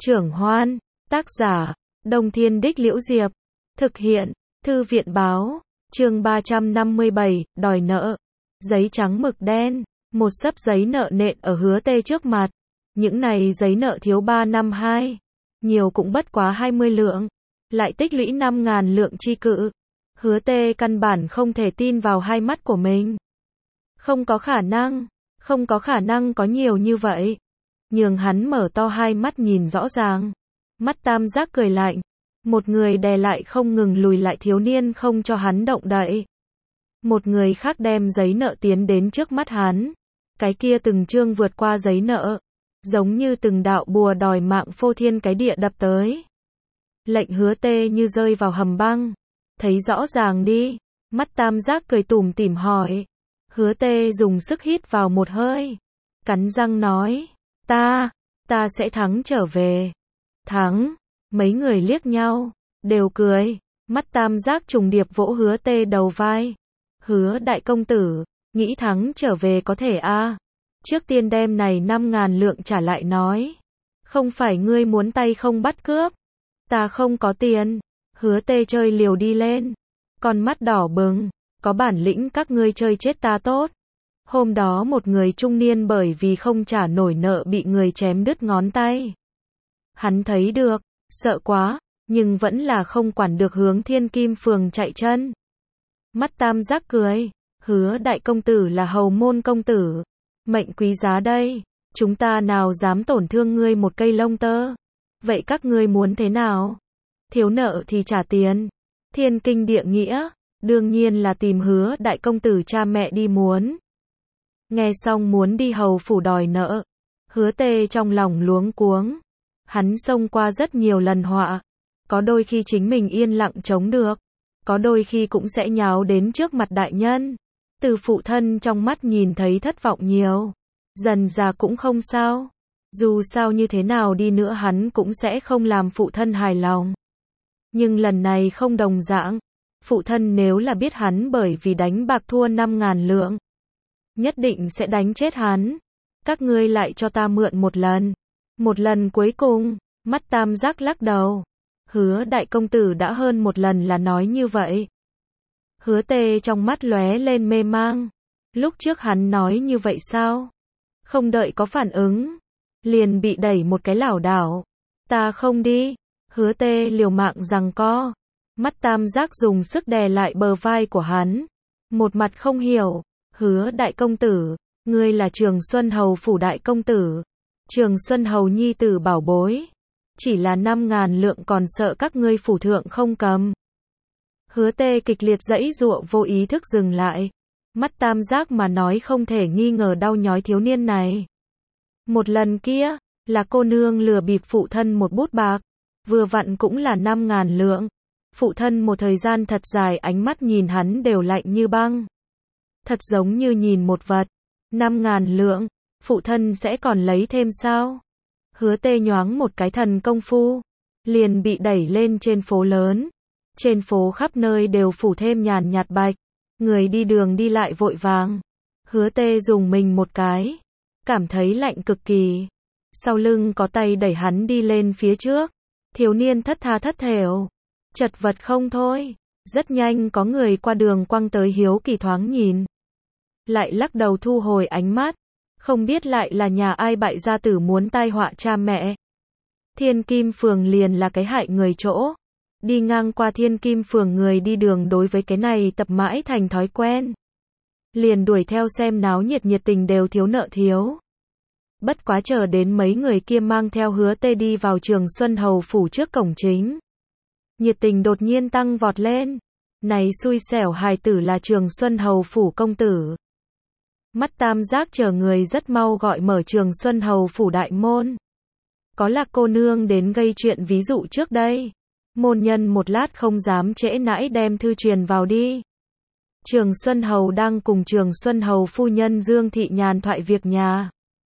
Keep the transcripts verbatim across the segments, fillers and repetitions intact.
Trưởng Hoan, tác giả, Đông Thiên Đích Liễu Diệp, thực hiện, Thư viện báo, chương ba trăm năm mươi bảy, đòi nợ. Giấy trắng mực đen, một xấp giấy nợ nện ở Hứa Tê trước mặt. Những này giấy nợ thiếu ba năm hai, nhiều cũng bất quá hai mươi lượng, lại tích lũy năm ngàn lượng chi cự. Hứa Tê căn bản không thể tin vào hai mắt của mình. Không có khả năng, không có khả năng có nhiều như vậy. Nhường hắn mở to hai mắt nhìn rõ ràng. Mắt tam giác cười lạnh. Một người đè lại không ngừng lùi lại thiếu niên không cho hắn động đậy. Một người khác đem giấy nợ tiến đến trước mắt hắn. Cái kia từng chương vượt qua giấy nợ. Giống như từng đạo bùa đòi mạng phô thiên cái địa đập tới. Lệnh Hứa Tê như rơi vào hầm băng. Thấy rõ ràng đi. Mắt tam giác cười tủm tỉm hỏi. Hứa Tê dùng sức hít vào một hơi. Cắn răng nói. Ta, ta sẽ thắng trở về. Thắng. Mấy người liếc nhau. Đều cười. Mắt tam giác trùng điệp vỗ Hứa Tê đầu vai. Hứa đại công tử. Nghĩ thắng trở về có thể a à? Trước tiên đem này năm ngàn lượng trả lại nói. Không phải ngươi muốn tay không bắt cướp. Ta không có tiền. Hứa Tê chơi liều đi lên. Con mắt đỏ bừng. Có bản lĩnh các ngươi chơi chết ta tốt. Hôm đó một người trung niên bởi vì không trả nổi nợ bị người chém đứt ngón tay. Hắn thấy được, sợ quá, nhưng vẫn là không quản được hướng Thiên Kim Phường chạy chân. Mắt tam giác cười, Hứa đại công tử là hầu môn công tử. Mệnh quý giá đây, chúng ta nào dám tổn thương ngươi một cây lông tơ. Vậy các ngươi muốn thế nào? Thiếu nợ thì trả tiền. Thiên kinh địa nghĩa, đương nhiên là tìm Hứa đại công tử cha mẹ đi muốn. Nghe xong muốn đi hầu phủ đòi nợ. Hứa Tê trong lòng luống cuống. Hắn xông qua rất nhiều lần họa. Có đôi khi chính mình yên lặng chống được. Có đôi khi cũng sẽ nháo đến trước mặt đại nhân. Từ phụ thân trong mắt nhìn thấy thất vọng nhiều. Dần già cũng không sao. Dù sao như thế nào đi nữa hắn cũng sẽ không làm phụ thân hài lòng. Nhưng lần này không đồng dạng. Phụ thân nếu là biết hắn bởi vì đánh bạc thua năm ngàn lượng. Nhất định sẽ đánh chết hắn. Các ngươi lại cho ta mượn một lần. Một lần cuối cùng. Mắt tam giác lắc đầu. Hứa đại công tử đã hơn một lần là nói như vậy. Hứa Tê trong mắt lóe lên mê mang. Lúc trước hắn nói như vậy sao? Không đợi có phản ứng. Liền bị đẩy một cái lảo đảo. Ta không đi. Hứa Tê liều mạng giằng co. Mắt tam giác dùng sức đè lại bờ vai của hắn. Một mặt không hiểu. Hứa đại công tử. Ngươi là Trường Xuân Hầu phủ đại công tử. Trường Xuân Hầu nhi tử bảo bối. Chỉ là năm ngàn lượng còn sợ các ngươi phủ thượng không cầm. Hứa Tê kịch liệt giãy giụa vô ý thức dừng lại. Mắt tam giác mà nói không thể nghi ngờ đau nhói thiếu niên này. Một lần kia, là cô nương lừa bịp phụ thân một bút bạc. Vừa vặn cũng là năm ngàn lượng. Phụ thân một thời gian thật dài ánh mắt nhìn hắn đều lạnh như băng. Thật giống như nhìn một vật. Năm ngàn lượng, phụ thân sẽ còn lấy thêm sao? Hứa Tê nhoáng một cái thần công phu. Liền bị đẩy lên trên phố lớn. Trên phố khắp nơi đều phủ thêm nhàn nhạt bạch. Người đi đường đi lại vội vàng. Hứa Tê dùng mình một cái. Cảm thấy lạnh cực kỳ. Sau lưng có tay đẩy hắn đi lên phía trước. Thiếu niên thất tha thất thểu. Chật vật không thôi. Rất nhanh có người qua đường quăng tới hiếu kỳ thoáng nhìn. Lại lắc đầu thu hồi ánh mắt. Không biết lại là nhà ai bại gia tử muốn tai họa cha mẹ. Thiên Kim Phường liền là cái hại người chỗ. Đi ngang qua Thiên Kim Phường người đi đường đối với cái này tập mãi thành thói quen. Liền đuổi theo xem náo nhiệt nhiệt tình đều thiếu nợ thiếu. Bất quá chờ đến mấy người kia mang theo Hứa Tê đi vào Trường Xuân Hầu phủ trước cổng chính. Nhiệt tình đột nhiên tăng vọt lên. Này xui xẻo hài tử là Trường Xuân Hầu phủ công tử. Mắt tam giác chờ người rất mau gọi mở Trường Xuân Hầu phủ đại môn. Có là cô nương đến gây chuyện ví dụ trước đây. Môn nhân một lát không dám trễ nãi đem thư truyền vào đi. Trường Xuân Hầu đang cùng Trường Xuân Hầu phu nhân Dương Thị nhàn thoại việc nhà.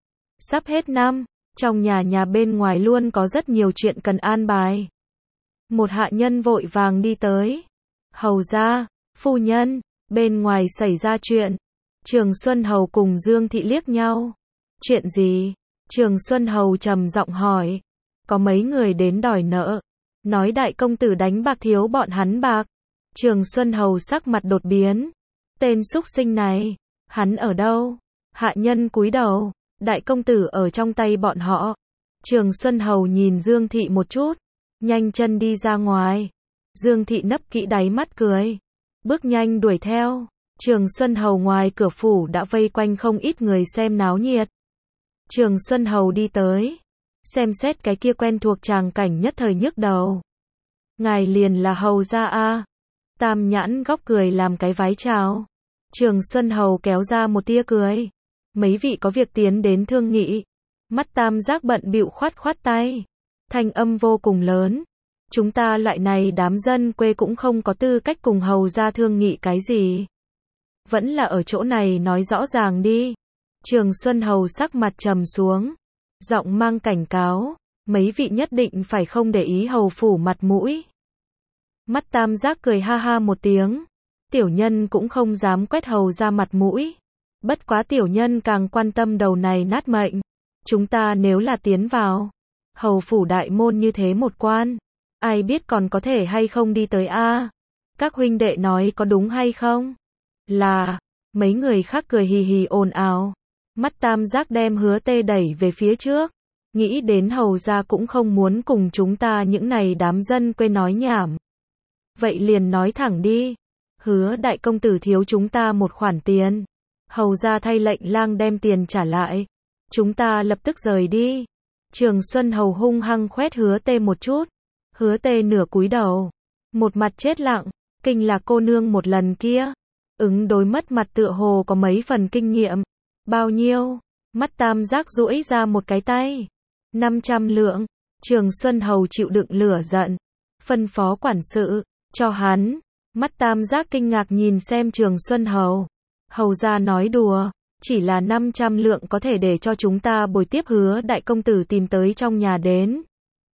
Sắp hết năm, trong nhà nhà bên ngoài luôn có rất nhiều chuyện cần an bài. Một hạ nhân vội vàng đi tới. Hầu gia, phu nhân, bên ngoài xảy ra chuyện. Trường Xuân Hầu cùng Dương Thị liếc nhau. Chuyện gì? Trường Xuân Hầu trầm giọng hỏi. có mấy người đến đòi nợ, nói đại công tử đánh bạc thiếu bọn hắn bạc. Trường Xuân Hầu sắc mặt đột biến. Tên súc sinh này, hắn ở đâu? Hạ nhân cúi đầu, đại công tử ở trong tay bọn họ. Trường Xuân Hầu nhìn Dương Thị một chút, nhanh chân đi ra ngoài. Dương Thị nấp kỹ đáy mắt cười, bước nhanh đuổi theo. Trường Xuân Hầu ngoài cửa phủ đã vây quanh không ít người xem náo nhiệt. Trường Xuân Hầu đi tới, xem xét cái kia quen thuộc tràng cảnh nhất thời nhức đầu. Ngài liền là hầu gia a? Tam Nhãn góc cười làm cái vái chào. Trường Xuân Hầu kéo ra một tia cười. Mấy vị có việc tiến đến thương nghị. Mắt Tam Giác bận bịu khoát khoát tay. Thanh âm vô cùng lớn. Chúng ta loại này đám dân quê cũng không có tư cách cùng hầu gia thương nghị cái gì. Vẫn là ở chỗ này nói rõ ràng đi. Trường Xuân Hầu sắc mặt trầm xuống, giọng mang cảnh cáo, mấy vị nhất định phải không để ý hầu phủ mặt mũi. Mắt Tam Giác cười ha ha một tiếng, tiểu nhân cũng không dám quét hầu ra mặt mũi. Bất quá tiểu nhân càng quan tâm đầu này nát mệnh. Chúng ta nếu là tiến vào hầu phủ đại môn như thế một quan, ai biết còn có thể hay không đi tới a? Các huynh đệ nói có đúng hay không? Là, mấy người khác cười hì hì ồn ào. Mắt Tam Giác đem Hứa Tê đẩy về phía trước, nghĩ đến hầu gia cũng không muốn cùng chúng ta những này đám dân quê nói nhảm. Vậy liền nói thẳng đi, Hứa đại công tử thiếu chúng ta một khoản tiền, hầu gia thay lệnh lang đem tiền trả lại, chúng ta lập tức rời đi. Trường Xuân Hầu hung hăng khoét Hứa Tê một chút, Hứa Tê nửa cúi đầu, một mặt chết lặng. Kinh là cô nương một lần kia, ứng đối mất mặt tựa hồ có mấy phần kinh nghiệm. Bao nhiêu? Mắt Tam Giác duỗi ra một cái tay. năm trăm lượng. Trường Xuân Hầu chịu đựng lửa giận, phân phó quản sự, cho hắn. Mắt Tam Giác kinh ngạc nhìn xem Trường Xuân Hầu. Hầu gia nói đùa, chỉ là năm trăm lượng có thể để cho chúng ta bồi tiếp Hứa đại công tử tìm tới trong nhà đến.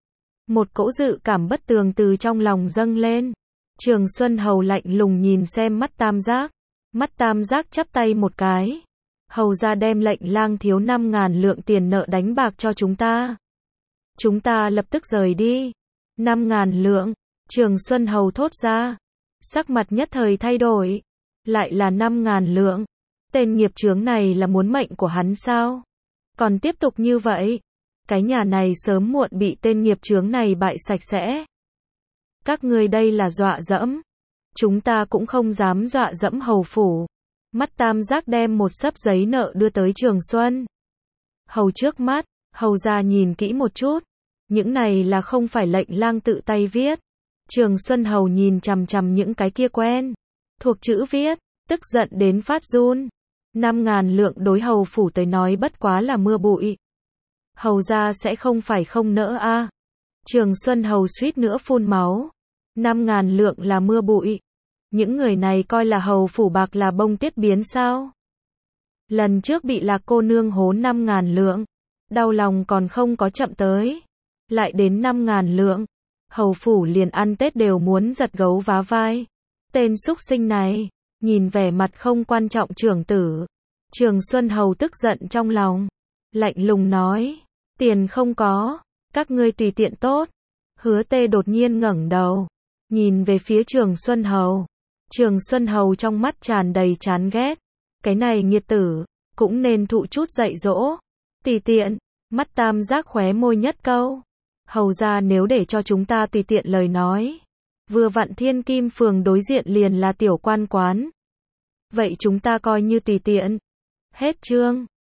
Một cỗ dự cảm bất tường từ trong lòng dâng lên. Trường Xuân Hầu lạnh lùng nhìn xem mắt Tam Giác. Mắt Tam Giác chắp tay một cái. Hầu gia đem lệnh lang thiếu năm ngàn lượng tiền nợ đánh bạc cho chúng ta. Chúng ta lập tức rời đi. năm ngàn lượng. Trường Xuân Hầu thốt ra. Sắc mặt nhất thời thay đổi. Lại là năm ngàn lượng. Tên nghiệp chướng này là muốn mệnh của hắn sao? Còn tiếp tục như vậy, cái nhà này sớm muộn bị tên nghiệp chướng này bại sạch sẽ. Các ngươi đây là dọa dẫm. Chúng ta cũng không dám dọa dẫm hầu phủ. Mắt Tam Giác đem một xấp giấy nợ đưa tới Trường Xuân Hầu trước mắt. Hầu gia nhìn kỹ một chút. Những này là không phải lệnh lang tự tay viết. Trường Xuân Hầu nhìn chằm chằm những cái kia quen thuộc chữ viết, tức giận đến phát run. Năm ngàn lượng đối hầu phủ tới nói bất quá là mưa bụi. Hầu gia sẽ không phải không nỡ a? À. Trường Xuân Hầu suýt nữa phun máu. Năm ngàn lượng là mưa bụi. Những người này coi là hầu phủ bạc là bông tuyết biến sao? Lần trước bị Lạc cô nương hốn năm ngàn lượng, đau lòng còn không có chậm tới, lại đến năm ngàn lượng, hầu phủ liền ăn Tết đều muốn giật gấu vá vai. Tên súc sinh này, nhìn vẻ mặt không quan trọng trưởng tử. Trường Xuân Hầu tức giận trong lòng, lạnh lùng nói, tiền không có, các ngươi tùy tiện tốt. Hứa Tê đột nhiên ngẩng đầu, nhìn về phía Trường Xuân Hầu. Trường Xuân Hầu trong mắt tràn đầy chán ghét. Cái này nghiệt tử, cũng nên thụ chút dạy dỗ. Tùy tiện, mắt Tam Giác khóe môi nhất câu. Hầu ra nếu để cho chúng ta tùy tiện lời nói. Vừa vặn Thiên Kim phường đối diện liền là tiểu quan quán. Vậy chúng ta coi như tùy tiện. Hết chương.